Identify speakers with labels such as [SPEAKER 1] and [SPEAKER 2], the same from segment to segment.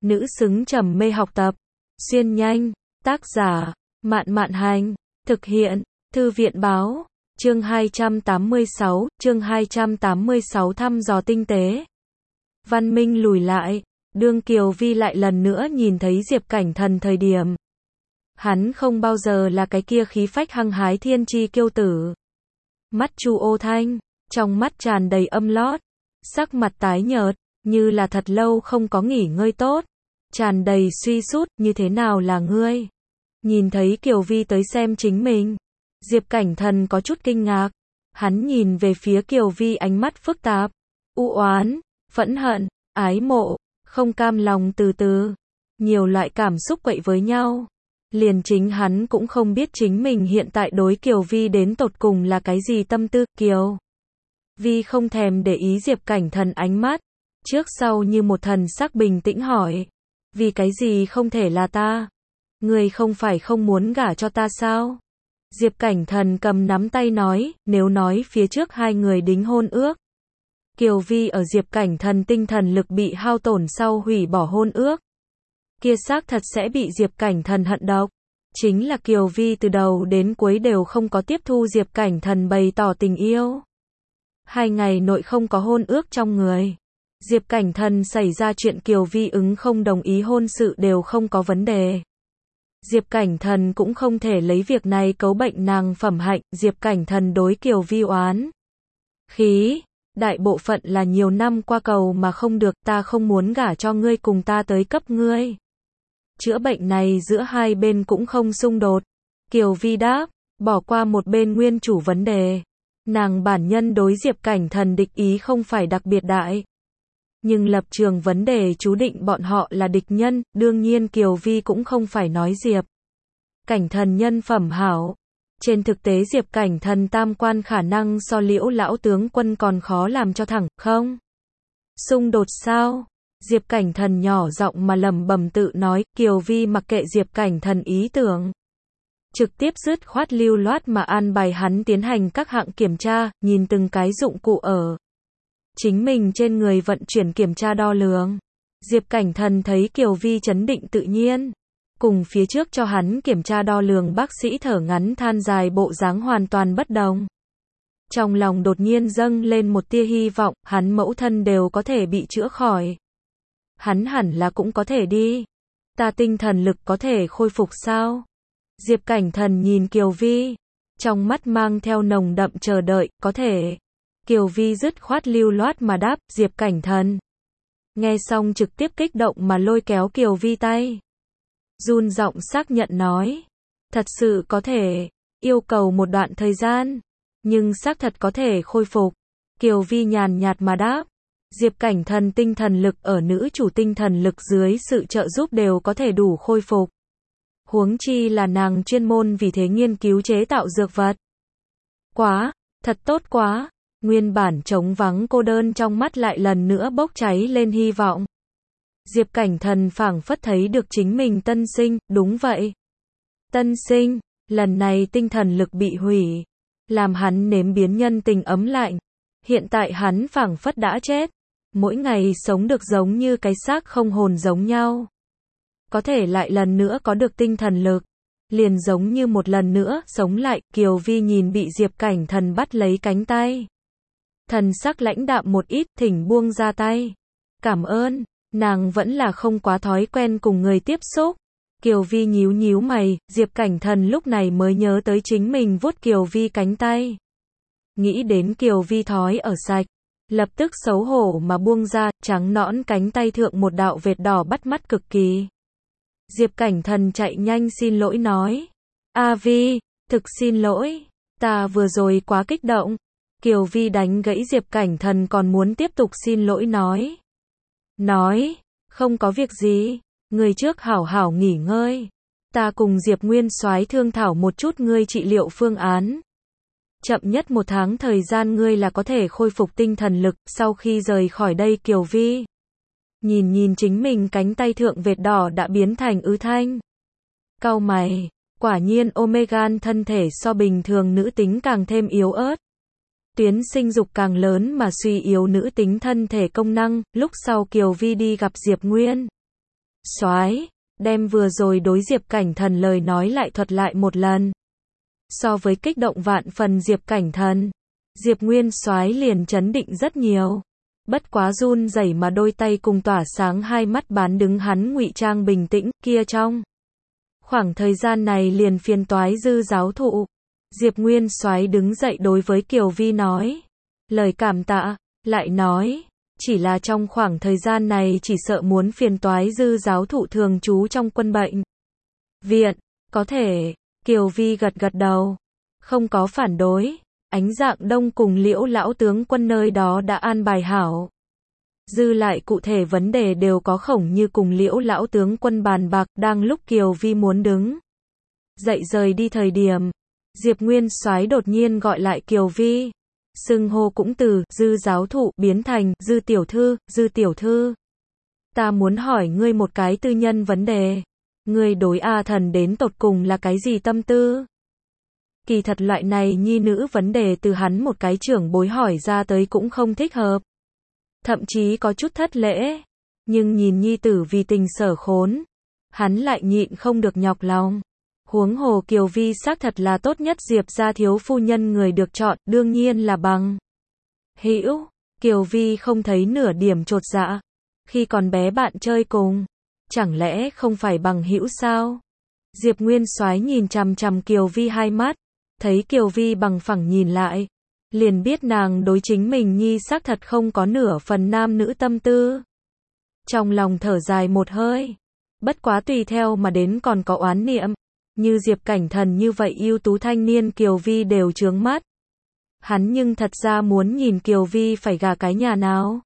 [SPEAKER 1] nữ xứng trầm mê học tập. Xuyên nhanh, tác giả, Mạn Mạn Hành, thực hiện, Thư viện Báo, chương 286 thăm dò tinh tế. Văn Minh lùi lại, đương Kiều Vi lại lần nữa nhìn thấy Diệp Cảnh Thần thời điểm. Hắn không bao giờ là cái kia khí phách hăng hái thiên chi kiêu tử. Mắt Chu Ô Thanh, trong mắt tràn đầy âm lót, sắc mặt tái nhợt, như là thật lâu không có nghỉ ngơi tốt, tràn đầy suy sút, như thế nào là ngươi? Nhìn thấy Kiều Vi tới xem chính mình, Diệp Cảnh Thần có chút kinh ngạc, hắn nhìn về phía Kiều Vi ánh mắt phức tạp, u oán, phẫn hận, ái mộ, không cam lòng từ nhiều loại cảm xúc quậy với nhau. Liền chính hắn cũng không biết chính mình hiện tại đối Kiều Vi đến tột cùng là cái gì tâm tư. Kiều Vi không thèm để ý Diệp Cảnh Thần ánh mắt, trước sau như một thần sắc bình tĩnh hỏi, vì cái gì không thể là ta? Ngươi không phải không muốn gả cho ta sao? Diệp Cảnh Thần cầm nắm tay nói, nếu nói phía trước hai người đính hôn ước. Kiều Vi ở Diệp Cảnh Thần tinh thần lực bị hao tổn sau hủy bỏ hôn ước. Kia xác thật sẽ bị Diệp Cảnh Thần hận độc. Chính là Kiều Vi từ đầu đến cuối đều không có tiếp thu Diệp Cảnh Thần bày tỏ tình yêu. 2 ngày nội không có hôn ước trong người. Diệp Cảnh Thần xảy ra chuyện Kiều Vi ứng không đồng ý hôn sự đều không có vấn đề. Diệp Cảnh Thần cũng không thể lấy việc này cấu bệnh nàng phẩm hạnh. Diệp Cảnh Thần đối Kiều Vi oán khí, đại bộ phận là nhiều năm qua cầu mà không được, ta không muốn gả cho ngươi, cùng ta tới cấp ngươi. Chữa bệnh này giữa hai bên cũng không xung đột. Kiều Vi đáp, bỏ qua một bên nguyên chủ vấn đề. Nàng bản nhân đối Diệp Cảnh Thần địch ý không phải đặc biệt đại. Nhưng lập trường vấn đề chú định bọn họ là địch nhân, đương nhiên Kiều Vi cũng không phải nói Diệp Cảnh Thần nhân phẩm hảo. Trên thực tế Diệp Cảnh Thần tam quan khả năng so Liễu lão tướng quân còn khó làm cho thẳng, không? Xung đột sao? Diệp Cảnh Thần nhỏ giọng mà lẩm bẩm tự nói, Kiều Vi mặc kệ Diệp Cảnh Thần ý tưởng. Trực tiếp dứt khoát lưu loát mà an bài hắn tiến hành các hạng kiểm tra, nhìn từng cái dụng cụ ở chính mình trên người vận chuyển kiểm tra đo lường. Diệp Cảnh Thần thấy Kiều Vi trấn định tự nhiên, cùng phía trước cho hắn kiểm tra đo lường bác sĩ thở ngắn than dài bộ dáng hoàn toàn bất đồng. Trong lòng đột nhiên dâng lên một tia hy vọng, hắn mẫu thân đều có thể bị chữa khỏi. Hắn hẳn là cũng có thể đi. Ta tinh thần lực có thể khôi phục sao? Diệp Cảnh Thần nhìn Kiều Vi, trong mắt mang theo nồng đậm chờ đợi, có thể. Kiều Vi dứt khoát lưu loát mà đáp, Diệp Cảnh Thần. Nghe xong trực tiếp kích động mà lôi kéo Kiều Vi tay. Run giọng xác nhận nói, thật sự có thể, yêu cầu một đoạn thời gian, nhưng xác thật có thể khôi phục. Kiều Vi nhàn nhạt mà đáp, Diệp Cảnh Thần tinh thần lực ở nữ chủ tinh thần lực dưới sự trợ giúp đều có thể đủ khôi phục. Huống chi là nàng chuyên môn vì thế nghiên cứu chế tạo dược vật. Quá, thật tốt quá, nguyên bản trống vắng cô đơn trong mắt lại lần nữa bốc cháy lên hy vọng. Diệp Cảnh Thần phảng phất thấy được chính mình tân sinh, đúng vậy. Tân sinh, lần này tinh thần lực bị hủy, làm hắn nếm biến nhân tình ấm lạnh. Hiện tại hắn phảng phất đã chết, mỗi ngày sống được giống như cái xác không hồn giống nhau. Có thể lại lần nữa có được tinh thần lực, liền giống như một lần nữa sống lại. Kiều Vi nhìn bị Diệp Cảnh Thần bắt lấy cánh tay, thần sắc lãnh đạm một ít, thỉnh buông ra tay. Cảm ơn. Nàng vẫn là không quá thói quen cùng người tiếp xúc. Kiều Vi nhíu nhíu mày, Diệp Cảnh Thần lúc này mới nhớ tới chính mình vuốt Kiều Vi cánh tay. Nghĩ đến Kiều Vi thói ở sạch, lập tức xấu hổ mà buông ra, trắng nõn cánh tay thượng một đạo vệt đỏ bắt mắt cực kỳ. Diệp Cảnh Thần chạy nhanh xin lỗi nói, A Vi, thực xin lỗi, ta vừa rồi quá kích động. Kiều Vi đánh gãy Diệp Cảnh Thần còn muốn tiếp tục xin lỗi nói, không có việc gì, ngươi trước hảo hảo nghỉ ngơi. Ta cùng Diệp Nguyên Soái thương thảo một chút ngươi trị liệu phương án. Chậm nhất 1 tháng thời gian ngươi là có thể khôi phục tinh thần lực. Sau khi rời khỏi đây Kiều Vi nhìn chính mình cánh tay thượng vệt đỏ đã biến thành ứ thanh. Cau mày, quả nhiên Omegan thân thể so bình thường nữ tính càng thêm yếu ớt. Tuyến sinh dục càng lớn mà suy yếu nữ tính thân thể công năng. Lúc sau Kiều Vi đi gặp Diệp Nguyên Soái, đem vừa rồi đối Diệp Cảnh Thần lời nói lại thuật lại một lần. So với kích động vạn phần Diệp Cảnh Thần, Diệp Nguyên Soái liền trấn định rất nhiều. Bất quá run rẩy mà đôi tay cùng tỏa sáng hai mắt bán đứng hắn ngụy trang bình tĩnh, kia trong khoảng thời gian này liền phiền toái Dư giáo thụ. Diệp Nguyên Soái đứng dậy đối với Kiều Vi nói, lời cảm tạ, lại nói, chỉ là trong khoảng thời gian này chỉ sợ muốn phiền toái Dư giáo thụ thường trú trong quân bệnh viện, có thể. Kiều Vi gật gật đầu, không có phản đối. Ánh Dạng Đông cùng Liễu lão tướng quân nơi đó đã an bài hảo. Dư lại cụ thể vấn đề đều có Khổng Như cùng Liễu lão tướng quân bàn bạc. Đang lúc Kiều Vi muốn đứng dậy rời đi thời điểm, Diệp Nguyên Soái đột nhiên gọi lại Kiều Vi. Xưng hô cũng từ Dư giáo thụ biến thành Dư tiểu thư. Dư tiểu thư, ta muốn hỏi ngươi một cái tư nhân vấn đề. Ngươi đối A Thần đến tột cùng là cái gì tâm tư? Kỳ thật loại này nhi nữ vấn đề từ hắn một cái trưởng bối hỏi ra tới cũng không thích hợp. Thậm chí có chút thất lễ. Nhưng nhìn nhi tử vì tình sở khốn, hắn lại nhịn không được nhọc lòng. Huống hồ Kiều Vi xác thật là tốt nhất Diệp gia thiếu phu nhân người được chọn, đương nhiên là bằng hữu. Kiều Vi không thấy nửa điểm chột dạ. Khi còn bé bạn chơi cùng, chẳng lẽ không phải bằng hữu sao? Diệp Nguyên Soái nhìn chằm chằm Kiều Vi hai mắt, thấy Kiều Vi bằng phẳng nhìn lại, liền biết nàng đối chính mình nhi xác thật không có nửa phần nam nữ tâm tư. Trong lòng thở dài một hơi, bất quá tùy theo mà đến còn có oán niệm, như Diệp Cảnh Thần như vậy ưu tú thanh niên Kiều Vi đều chướng mắt. Hắn nhưng thật ra muốn nhìn Kiều Vi phải gả cái nhà nào.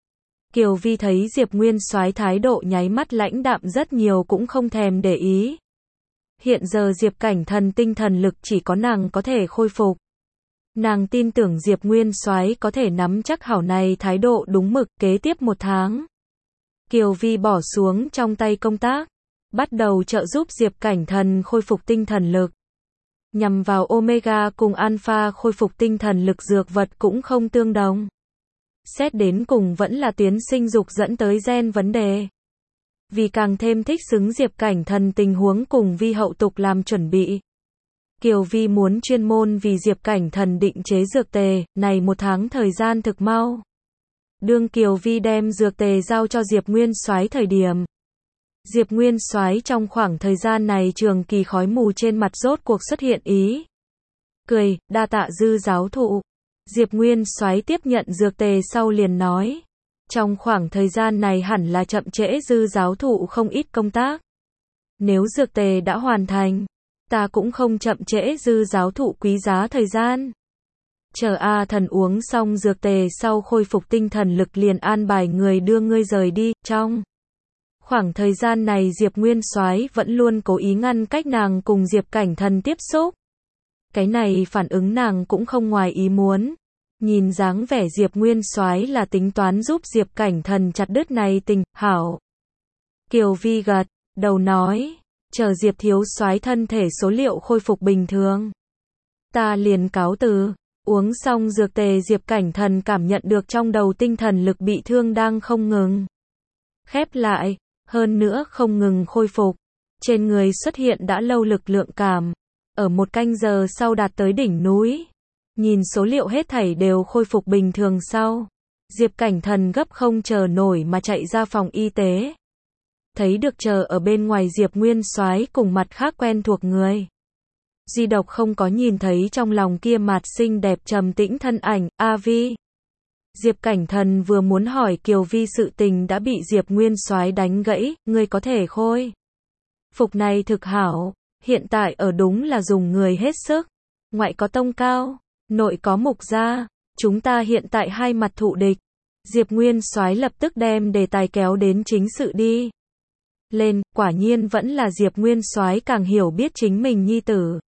[SPEAKER 1] Kiều Vi thấy Diệp Nguyên Soái thái độ nháy mắt lãnh đạm rất nhiều cũng không thèm để ý. Hiện giờ Diệp Cảnh Thần tinh thần lực chỉ có nàng có thể khôi phục. Nàng tin tưởng Diệp Nguyên Soái có thể nắm chắc hảo này thái độ đúng mực. Kế tiếp một tháng, Kiều Vi bỏ xuống trong tay công tác, bắt đầu trợ giúp Diệp Cảnh Thần khôi phục tinh thần lực. Nhằm vào Omega cùng Alpha khôi phục tinh thần lực dược vật cũng không tương đồng. Xét đến cùng vẫn là tuyến sinh dục dẫn tới gen vấn đề. Vì càng thêm thích xứng Diệp Cảnh Thần tình huống cùng Vi hậu tục làm chuẩn bị, Kiều Vi muốn chuyên môn vì Diệp Cảnh Thần định chế dược tề, này một tháng thời gian thực mau. Đương Kiều Vi đem dược tề giao cho Diệp Nguyên Soái thời điểm, Diệp Nguyên Soái trong khoảng thời gian này trường kỳ khói mù trên mặt rốt cuộc xuất hiện ý cười, đa tạ Dư giáo thụ. Diệp Nguyên Soái tiếp nhận dược tề sau liền nói, trong khoảng thời gian này hẳn là chậm trễ Dư giáo thụ không ít công tác. Nếu dược tề đã hoàn thành, ta cũng không chậm trễ Dư giáo thụ quý giá thời gian. Chờ A Thần uống xong dược tề sau khôi phục tinh thần lực liền an bài người đưa ngươi rời đi. Trong khoảng thời gian này Diệp Nguyên Soái vẫn luôn cố ý ngăn cách nàng cùng Diệp Cảnh Thần tiếp xúc. Cái này phản ứng nàng cũng không ngoài ý muốn. Nhìn dáng vẻ Diệp Nguyên Soái là tính toán giúp Diệp Cảnh Thần chặt đứt này tình, hảo. Kiều Vi gật đầu nói, chờ Diệp thiếu soái thân thể số liệu khôi phục bình thường, ta liền cáo từ. Uống xong dược tề Diệp Cảnh Thần cảm nhận được trong đầu tinh thần lực bị thương đang không ngừng khép lại, hơn nữa không ngừng khôi phục. Trên người xuất hiện đã lâu lực lượng cảm, ở một canh giờ sau đạt tới đỉnh núi. Nhìn số liệu hết thảy đều khôi phục bình thường sau, Diệp Cảnh Thần gấp không chờ nổi mà chạy ra phòng y tế. Thấy được chờ ở bên ngoài Diệp Nguyên Soái cùng mặt khác quen thuộc người, duy độc không có nhìn thấy trong lòng kia mặt xinh đẹp trầm tĩnh thân ảnh. A Vi. Diệp Cảnh Thần vừa muốn hỏi Kiều Vi sự tình đã bị Diệp Nguyên Soái đánh gãy, ngươi có thể khôi phục này thực hảo, hiện tại ở đúng là dùng người hết sức. Ngoại có Tông Cao, nội có Mục gia, chúng ta hiện tại hai mặt thụ địch. Diệp Nguyên Soái lập tức đem đề tài kéo đến chính sự đi lên, quả nhiên vẫn là Diệp Nguyên Soái càng hiểu biết chính mình nhi tử.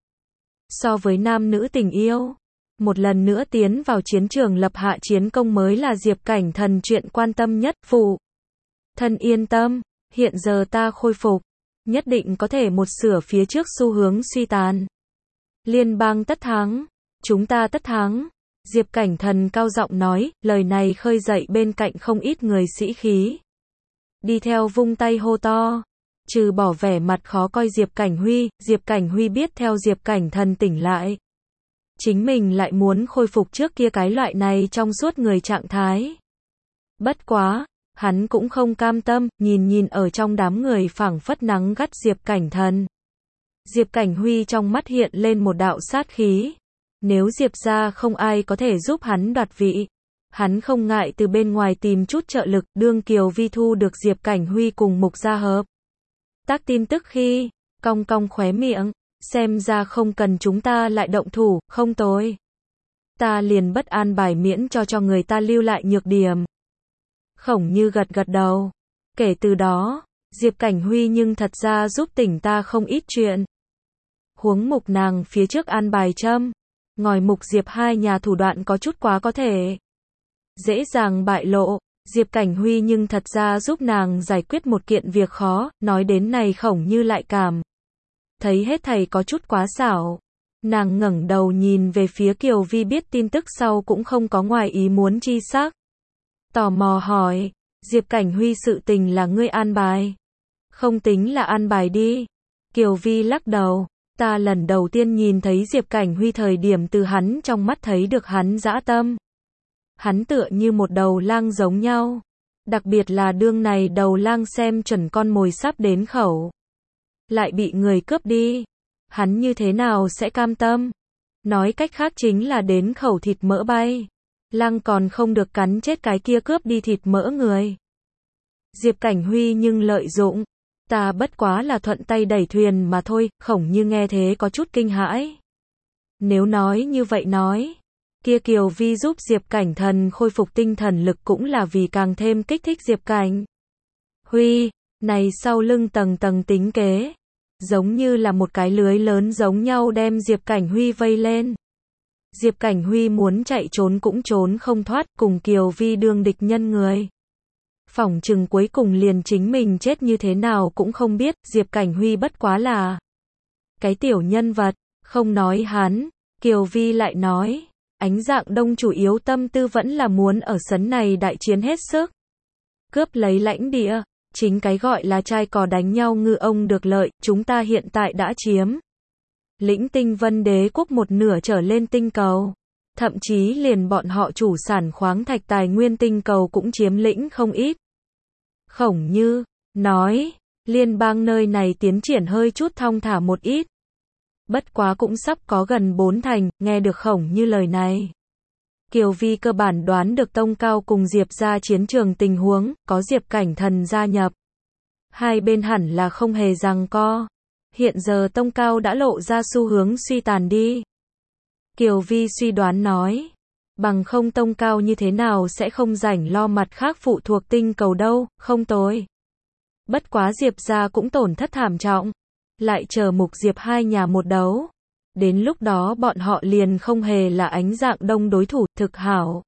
[SPEAKER 1] So với nam nữ tình yêu, một lần nữa tiến vào chiến trường lập hạ chiến công mới là Diệp Cảnh Thần chuyện quan tâm nhất. Phụ thân yên tâm, hiện giờ ta khôi phục, nhất định có thể một sửa phía trước xu hướng suy tàn. Liên bang tất thắng, chúng ta tất thắng. Diệp Cảnh Thần cao giọng nói, lời này khơi dậy bên cạnh không ít người sĩ khí. đi theo vung tay hô to. Trừ bỏ vẻ mặt khó coi Diệp Cảnh Huy biết theo Diệp Cảnh Thần tỉnh lại. Chính mình lại muốn khôi phục trước kia cái loại này trong suốt người trạng thái. Bất quá, hắn cũng không cam tâm, nhìn ở trong đám người phảng phất nắng gắt Diệp Cảnh Thần. Diệp Cảnh Huy trong mắt hiện lên một đạo sát khí. Nếu Diệp gia không ai có thể giúp hắn đoạt vị, hắn không ngại từ bên ngoài tìm chút trợ lực. Đương Kiều Vi thu được Diệp Cảnh Huy cùng Mục Gia hợp tác tin tức khi, cong cong khóe miệng, xem ra không cần chúng ta lại động thủ, không tồi. Ta liền bất an bài miễn cho người ta lưu lại nhược điểm. Khổng Như gật gật đầu. Kể từ đó, Diệp Cảnh Huy nhưng thật ra giúp tỉnh ta không ít chuyện. Huống Mục nàng phía trước an bài châm, ngòi Mục Diệp hai nhà thủ đoạn có chút quá có thể dễ dàng bại lộ. Diệp Cảnh Huy nhưng thật ra giúp nàng giải quyết một kiện việc khó, nói đến này Khổng Như lại cảm thấy hết thầy có chút quá xảo. Nàng ngẩng đầu nhìn về phía Kiều Vi biết tin tức sau cũng không có ngoài ý muốn chi sắc. Tò mò hỏi, Diệp Cảnh Huy sự tình là ngươi an bài? Không tính là an bài đi. Kiều Vi lắc đầu, ta lần đầu tiên nhìn thấy Diệp Cảnh Huy thời điểm từ hắn trong mắt thấy được hắn dã tâm. Hắn tựa như một đầu lang giống nhau. Đặc biệt là đương này đầu lang xem chuẩn con mồi sắp đến khẩu, lại bị người cướp đi. Hắn như thế nào sẽ cam tâm? Nói cách khác chính là đến khẩu thịt mỡ bay. Lang còn không được cắn chết cái kia cướp đi thịt mỡ người. Diệp Cảnh Huy nhưng lợi dụng. Ta bất quá là thuận tay đẩy thuyền mà thôi. Khổng Như nghe thế có chút kinh hãi. Nếu nói như vậy nói, kia Kiều Vi giúp Diệp Cảnh Thần khôi phục tinh thần lực cũng là vì càng thêm kích thích Diệp Cảnh Huy. Này sau lưng tầng tầng tính kế, giống như là một cái lưới lớn giống nhau đem Diệp Cảnh Huy vây lên. Diệp Cảnh Huy muốn chạy trốn cũng trốn không thoát, cùng Kiều Vi đương địch nhân người. Phỏng chừng cuối cùng liền chính mình chết như thế nào cũng không biết. Diệp Cảnh Huy bất quá là cái tiểu nhân vật, không nói hắn. Kiều Vi lại nói, Ánh Dạng Đông chủ yếu tâm tư vẫn là muốn ở sấn này đại chiến hết sức, cướp lấy lãnh địa. Chính cái gọi là trai cò đánh nhau ngư ông được lợi, chúng ta hiện tại đã chiếm lĩnh Tinh Vân Đế quốc một nửa trở lên tinh cầu. Thậm chí liền bọn họ chủ sản khoáng thạch tài nguyên tinh cầu cũng chiếm lĩnh không ít. Khổng Như nói, liên bang nơi này tiến triển hơi chút thong thả một ít. Bất quá cũng sắp có gần 4 thành. Nghe được Khổng Như lời này, Kiều Vi cơ bản đoán được Tông Cao cùng Diệp gia chiến trường tình huống, có Diệp Cảnh Thần gia nhập, hai bên hẳn là không hề giằng co. Hiện giờ Tông Cao đã lộ ra xu hướng suy tàn đi. Kiều Vi suy đoán nói, bằng không Tông Cao như thế nào sẽ không rảnh lo mặt khác phụ thuộc tinh cầu đâu, không tồi. Bất quá Diệp gia cũng tổn thất thảm trọng, lại chờ Mục Diệp hai nhà một đấu. Đến lúc đó bọn họ liền không hề là Ánh Dạng Đông đối thủ. Thực hảo.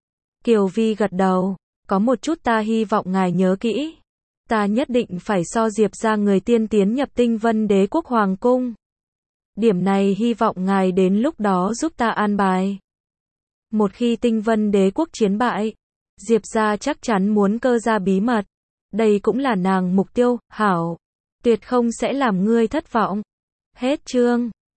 [SPEAKER 1] Kiều Vi gật đầu, có một chút ta hy vọng ngài nhớ kỹ. Ta nhất định phải so Diệp gia người tiên tiến nhập Tinh Vân Đế quốc hoàng cung. Điểm này hy vọng ngài đến lúc đó giúp ta an bài. Một khi Tinh Vân Đế quốc chiến bại, Diệp gia chắc chắn muốn cơ ra bí mật. Đây cũng là nàng mục tiêu. Hảo, tuyệt không sẽ làm ngươi thất vọng. Hết chương.